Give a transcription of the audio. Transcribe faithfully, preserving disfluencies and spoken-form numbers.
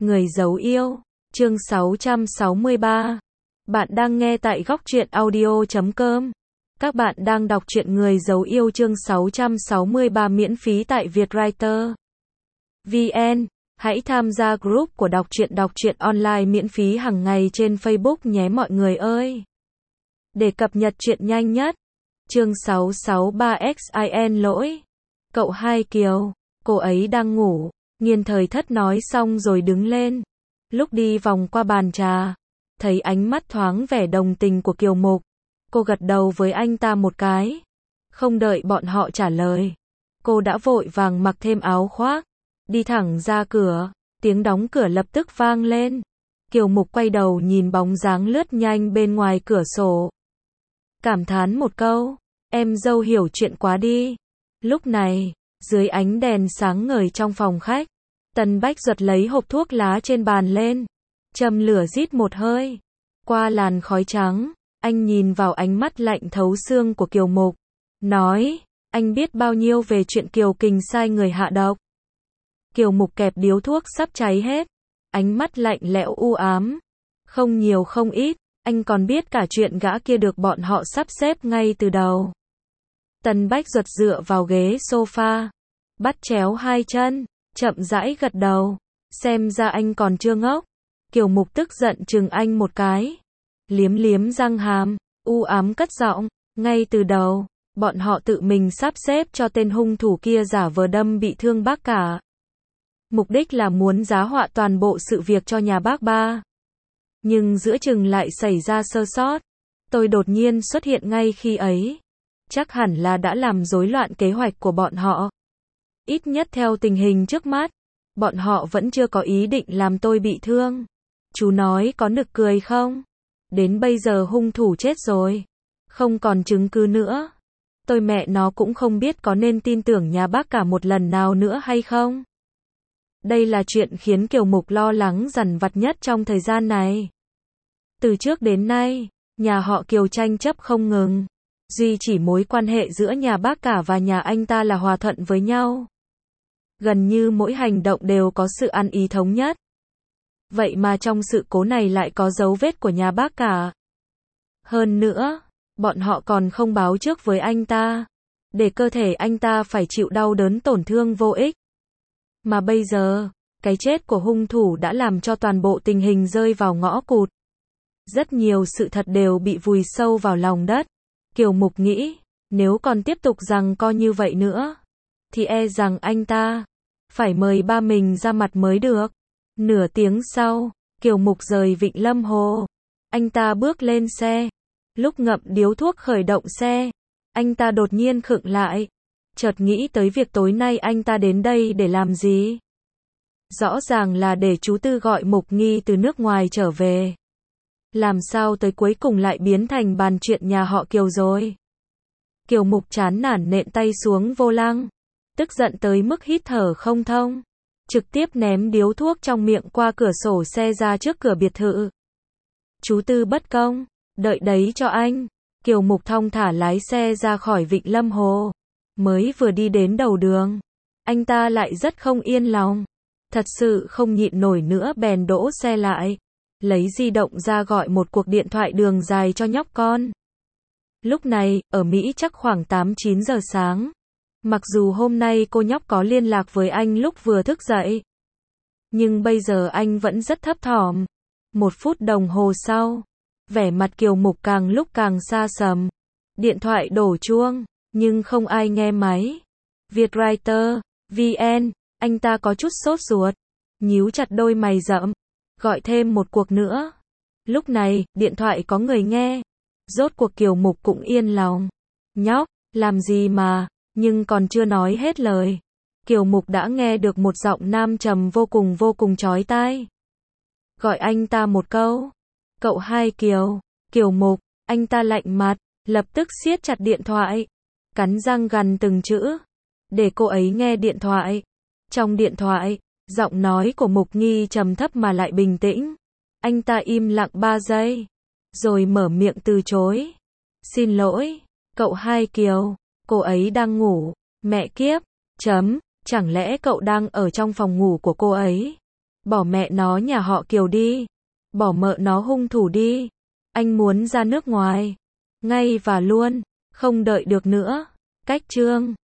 Người giấu yêu, chương sáu trăm sáu mươi ba. Bạn đang nghe tại góc truyện audio chấm com. Các bạn đang đọc truyện Người giấu yêu chương sáu trăm sáu mươi ba miễn phí tại Vietwriter vê en. Hãy tham gia group của đọc truyện đọc truyện online miễn phí hàng ngày trên Facebook nhé mọi người ơi. Để cập nhật truyện nhanh nhất. Chương sáu trăm sáu mươi ba xin lỗi. Cậu hai Kiều, cô ấy đang ngủ. Nghiên Thời Thất nói xong rồi đứng lên. Lúc đi vòng qua bàn trà, thấy ánh mắt thoáng vẻ đồng tình của Kiều Mục. Cô gật đầu với anh ta một cái. Không đợi bọn họ trả lời, cô đã vội vàng mặc thêm áo khoác, đi thẳng ra cửa. Tiếng đóng cửa lập tức vang lên. Kiều Mục quay đầu nhìn bóng dáng lướt nhanh bên ngoài cửa sổ. Cảm thán một câu, em dâu hiểu chuyện quá đi. Lúc này, dưới ánh đèn sáng ngời trong phòng khách, Tần Bách Duật lấy hộp thuốc lá trên bàn lên, châm lửa rít một hơi. Qua làn khói trắng, anh nhìn vào ánh mắt lạnh thấu xương của Kiều Mục, nói, anh biết bao nhiêu về chuyện Kiều Kình sai người hạ độc. Kiều Mục kẹp điếu thuốc sắp cháy hết, ánh mắt lạnh lẽo u ám. Không nhiều không ít, anh còn biết cả chuyện gã kia được bọn họ sắp xếp ngay từ đầu. Tần Bách Duật dựa vào ghế sofa, bắt chéo hai chân, chậm rãi gật đầu. Xem ra anh còn chưa ngốc. Kiều Mục tức giận chừng anh một cái, liếm liếm răng hàm, u ám cất giọng, ngay từ đầu, bọn họ tự mình sắp xếp cho tên hung thủ kia giả vờ đâm bị thương bác cả. Mục đích là muốn giá họa toàn bộ sự việc cho nhà bác ba. Nhưng giữa chừng lại xảy ra sơ sót. Tôi đột nhiên xuất hiện ngay khi ấy. Chắc hẳn là đã làm rối loạn kế hoạch của bọn họ. Ít nhất theo tình hình trước mắt, bọn họ vẫn chưa có ý định làm tôi bị thương. Chú nói có nực cười không? Đến bây giờ hung thủ chết rồi, không còn chứng cứ nữa. Tôi mẹ nó cũng không biết có nên tin tưởng nhà bác cả một lần nào nữa hay không. Đây là chuyện khiến Kiều Mục lo lắng dằn vặt nhất trong thời gian này. Từ trước đến nay, nhà họ Kiều tranh chấp không ngừng. Duy chỉ mối quan hệ giữa nhà bác cả và nhà anh ta là hòa thuận với nhau. Gần như mỗi hành động đều có sự ăn ý thống nhất. Vậy mà trong sự cố này lại có dấu vết của nhà bác cả. Hơn nữa, bọn họ còn không báo trước với anh ta, để cơ thể anh ta phải chịu đau đớn tổn thương vô ích. Mà bây giờ, cái chết của hung thủ đã làm cho toàn bộ tình hình rơi vào ngõ cụt. Rất nhiều sự thật đều bị vùi sâu vào lòng đất. Kiều Mục nghĩ, nếu còn tiếp tục giằng co như vậy nữa, thì e rằng anh ta phải mời ba mình ra mặt mới được. Nửa tiếng sau, Kiều Mục rời Vịnh Lâm Hồ. Anh ta bước lên xe. Lúc ngậm điếu thuốc khởi động xe, anh ta đột nhiên khựng lại. Chợt nghĩ tới việc tối nay anh ta đến đây để làm gì. Rõ ràng là để chú Tư gọi Mục Nghi từ nước ngoài trở về. Làm sao tới cuối cùng lại biến thành bàn chuyện nhà họ Kiều rồi. Kiều Mục chán nản nện tay xuống vô lăng, tức giận tới mức hít thở không thông, trực tiếp ném điếu thuốc trong miệng qua cửa sổ xe ra trước cửa biệt thự. Chú Tư bất công, đợi đấy cho anh. Kiều Mục thong thả lái xe ra khỏi Vịnh Lâm Hồ. Mới vừa đi đến đầu đường, anh ta lại rất không yên lòng. Thật sự không nhịn nổi nữa bèn đỗ xe lại, lấy di động ra gọi một cuộc điện thoại đường dài cho nhóc con. Lúc này, ở Mỹ chắc khoảng tám chín giờ sáng. Mặc dù hôm nay cô nhóc có liên lạc với anh lúc vừa thức dậy, nhưng bây giờ anh vẫn rất thấp thỏm. Một phút đồng hồ sau, vẻ mặt Kiều Mục càng lúc càng xa sầm. Điện thoại đổ chuông, nhưng không ai nghe máy. Vietwriter vê en, anh ta có chút sốt ruột, nhíu chặt đôi mày rậm, gọi thêm một cuộc nữa. Lúc này, điện thoại có người nghe. Rốt cuộc Kiều Mục cũng yên lòng. Nhóc, làm gì mà, nhưng còn chưa nói hết lời. Kiều Mục đã nghe được một giọng nam trầm vô cùng vô cùng chói tai. Gọi anh ta một câu. Cậu hai Kiều. Kiều Mục, anh ta lạnh mặt, lập tức siết chặt điện thoại, cắn răng gằn từng chữ, để cô ấy nghe điện thoại. Trong điện thoại, giọng nói của Mục Nghi trầm thấp mà lại bình tĩnh. Anh ta im lặng ba giây, rồi mở miệng từ chối. Xin lỗi, cậu hai Kiều, cô ấy đang ngủ. Mẹ kiếp, chấm, chẳng lẽ cậu đang ở trong phòng ngủ của cô ấy? Bỏ mẹ nó nhà họ Kiều đi. Bỏ mợ nó hung thủ đi. Anh muốn ra nước ngoài. Ngay và luôn. Không đợi được nữa. Cách chương